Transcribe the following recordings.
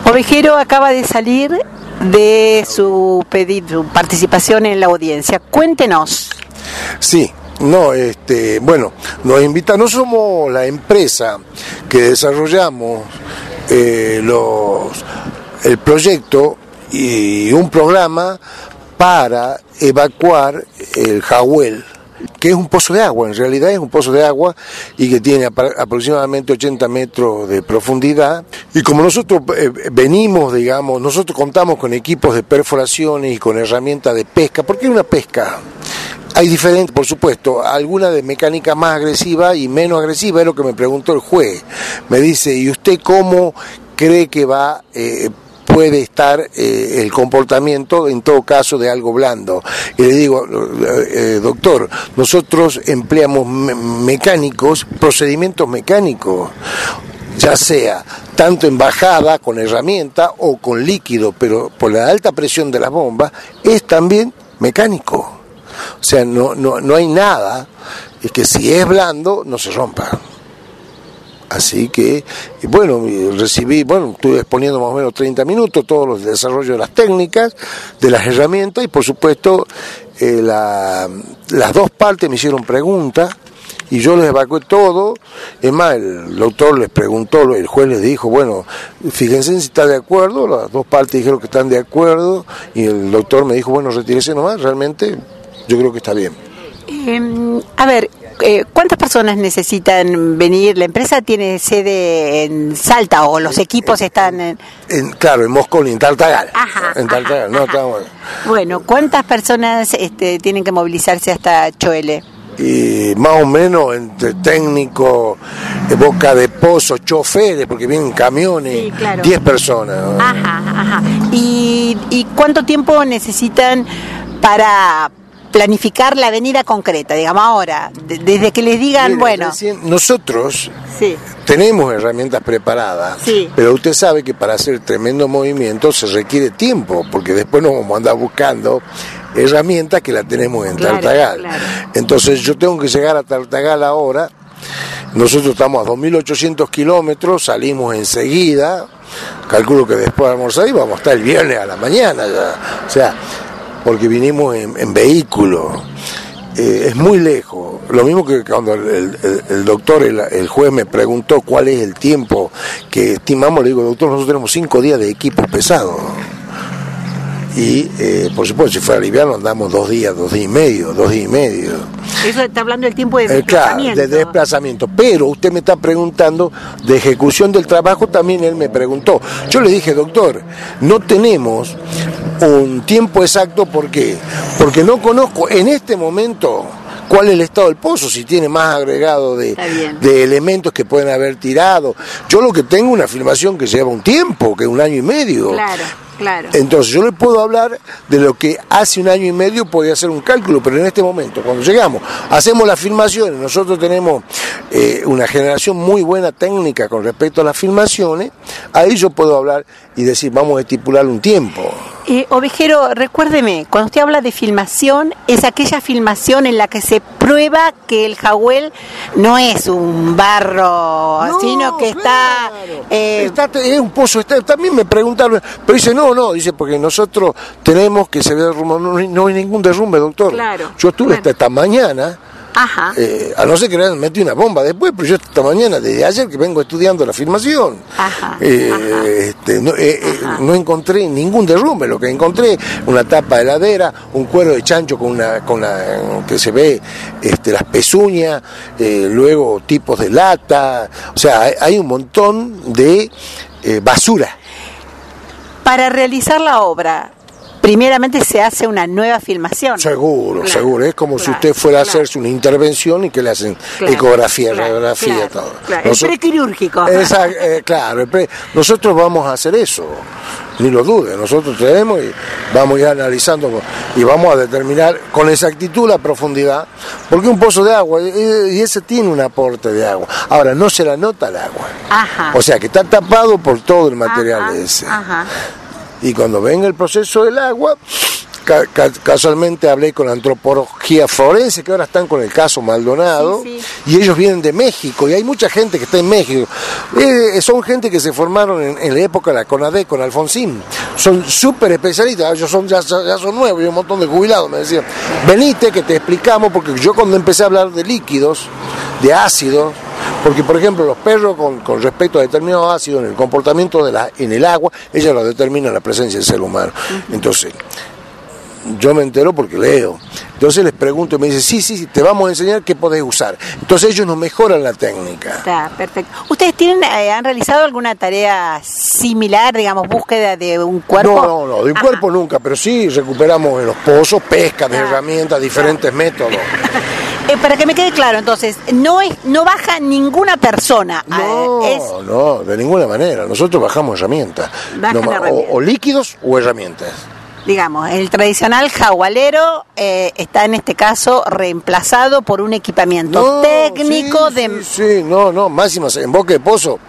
Ovejero acaba de salir de su participación en la audiencia. Cuéntenos. Sí, bueno, nos invita, no somos la empresa que desarrollamos el proyecto y un programa para evacuar el Jahuel, que es un pozo de agua, en realidad es un pozo de agua y que tiene aproximadamente 80 metros de profundidad. Y como nosotros nosotros contamos con equipos de perforaciones y con herramientas de pesca, porque es una pesca. Hay diferentes, por supuesto, alguna de mecánica más agresiva y menos agresiva, es lo que me preguntó el juez. Me dice, ¿y usted cómo cree que puede estar el comportamiento en todo caso de algo blando? Y le digo, doctor, nosotros empleamos procedimientos mecánicos, ya sea tanto en bajada con herramienta o con líquido, pero por la alta presión de las bombas es también mecánico. O sea, no hay nada, es que si es blando no se rompa. Así que, bueno, estuve exponiendo más o menos 30 minutos todos los desarrollos de las técnicas, de las herramientas, y por supuesto las dos partes me hicieron preguntas y yo les evacué todo. Es más, el doctor les preguntó, el juez les dijo, bueno, fíjense si está de acuerdo, las dos partes dijeron que están de acuerdo y el doctor me dijo, bueno, retírese nomás, realmente yo creo que está bien. ¿Cuántas personas necesitan venir? ¿La empresa tiene sede en Salta o los equipos están en Mosconi, en Tartagal? Tartagal. Bueno, ¿cuántas personas tienen que movilizarse hasta Choele? Y más o menos entre técnicos, boca de pozo, choferes, porque vienen camiones, sí, claro. 10 personas. ¿Y cuánto tiempo necesitan para planificar la avenida concreta, digamos ahora, desde que les digan, nosotros sí. Tenemos herramientas preparadas, sí. Pero usted sabe que para hacer tremendo movimiento se requiere tiempo, porque después nos vamos a andar buscando herramientas que la tenemos en Tartagal. Claro. Entonces yo tengo que llegar a Tartagal ahora, nosotros estamos a 2.800 kilómetros, salimos enseguida, calculo que después de almorzar y vamos a estar el viernes a la mañana ya, o sea, porque vinimos en vehículo, es muy lejos. Lo mismo que cuando el doctor, el juez me preguntó cuál es el tiempo que estimamos, le digo, doctor, nosotros tenemos 5 días de equipo pesado. Y por supuesto, si fuera liviano andamos 2 días y medio. Eso está hablando del tiempo de desplazamiento. Claro, de desplazamiento. Pero usted me está preguntando de ejecución del trabajo, también él me preguntó. Yo le dije, doctor, no tenemos un tiempo exacto, ¿por qué? Porque no conozco en este momento cuál es el estado del pozo, si tiene más agregado de elementos que pueden haber tirado. Yo lo que tengo es una filmación que lleva un tiempo, que es 1 año y medio. Claro. Entonces yo le puedo hablar de lo que hace 1 año y medio podía hacer un cálculo, pero en este momento, cuando llegamos, hacemos las filmaciones, nosotros tenemos una generación muy buena técnica con respecto a las filmaciones, ahí yo puedo hablar y decir, vamos a estipular un tiempo. Ovejero, recuérdeme, cuando usted habla de filmación, es aquella filmación en la que se prueba que el Jahuel no es un barro, sino que está... es un pozo, también me preguntaron, pero dice, dice, porque nosotros tenemos que se vea derrumbe, no hay ningún derrumbe, doctor. Claro. Yo estuve hasta esta mañana, a no ser que le metí una bomba después, pero yo esta mañana, desde ayer que vengo estudiando la filmación, no encontré ningún derrumbe. Lo que encontré, una tapa de heladera, un cuero de chancho con que se ve las pezuñas, luego tipos de lata, o sea, hay un montón de basura. Para realizar la obra, primeramente se hace una nueva filmación. Seguro, es como si usted fuera a hacerse una intervención y que le hacen ecografía, radiografía, todo. El prequirúrgico. Claro, nosotros vamos a hacer eso, ni lo dude, nosotros tenemos y vamos a ir analizando y vamos a determinar con exactitud la profundidad, porque un pozo de agua, y ese tiene un aporte de agua. Ahora, no se la nota el agua. O sea, que está tapado por todo el material ese. Y cuando venga el proceso del agua, casualmente hablé con Antropología Forense, que ahora están con el caso Maldonado, sí. Y ellos vienen de México, y hay mucha gente que está en México. Son gente que se formaron en la época de la CONADE con Alfonsín. Son súper especialistas, ellos ya son nuevos, y un montón de jubilados me decían, venite que te explicamos, porque yo cuando empecé a hablar de líquidos, de ácidos, porque por ejemplo los perros con respecto a determinados ácidos en el comportamiento en el agua, ellos lo determinan la presencia del ser humano. Entonces, yo me entero porque leo. Entonces les pregunto y me dicen, sí, te vamos a enseñar qué podés usar. Entonces ellos nos mejoran la técnica. Está perfecto. ¿Ustedes han realizado alguna tarea similar, digamos, búsqueda de un cuerpo? No, de un cuerpo nunca, pero sí recuperamos en los pozos, pesca de herramientas, diferentes métodos. Para que me quede claro, entonces, no baja ninguna persona. No, de ninguna manera. Nosotros bajamos herramientas. O líquidos o herramientas. Digamos, el tradicional jagualero está en este caso reemplazado por un equipamiento técnico máximas. En Boca de Pozo,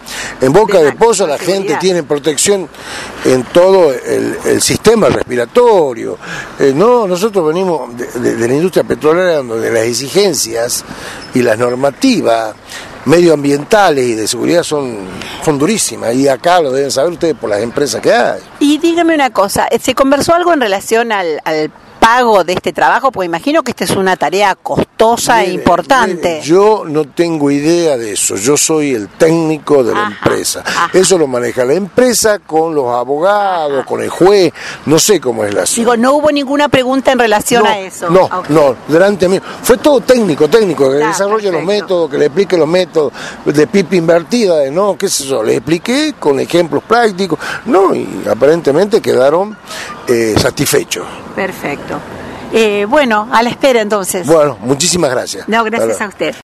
la gente tiene protección en todo el sistema respiratorio. Nosotros venimos de la industria petrolera, donde las exigencias y las normativas medioambientales y de seguridad son durísimas, y acá lo deben saber ustedes por las empresas que hay. Y dígame una cosa, ¿se conversó algo en relación al pago de este trabajo? Pues imagino que esta es una tarea costosa e importante. Yo no tengo idea de eso, yo soy el técnico de la empresa. Eso lo maneja la empresa con los abogados, con el juez, no sé cómo es la situación. Digo, no hubo ninguna pregunta en relación a eso. No, delante mío. Fue todo técnico, que desarrolle los métodos, que le explique los métodos de pipa invertida, qué sé yo, le expliqué con ejemplos prácticos, y aparentemente quedaron satisfechos. Perfecto. Bueno, a la espera entonces. Bueno, muchísimas gracias. No, gracias a usted.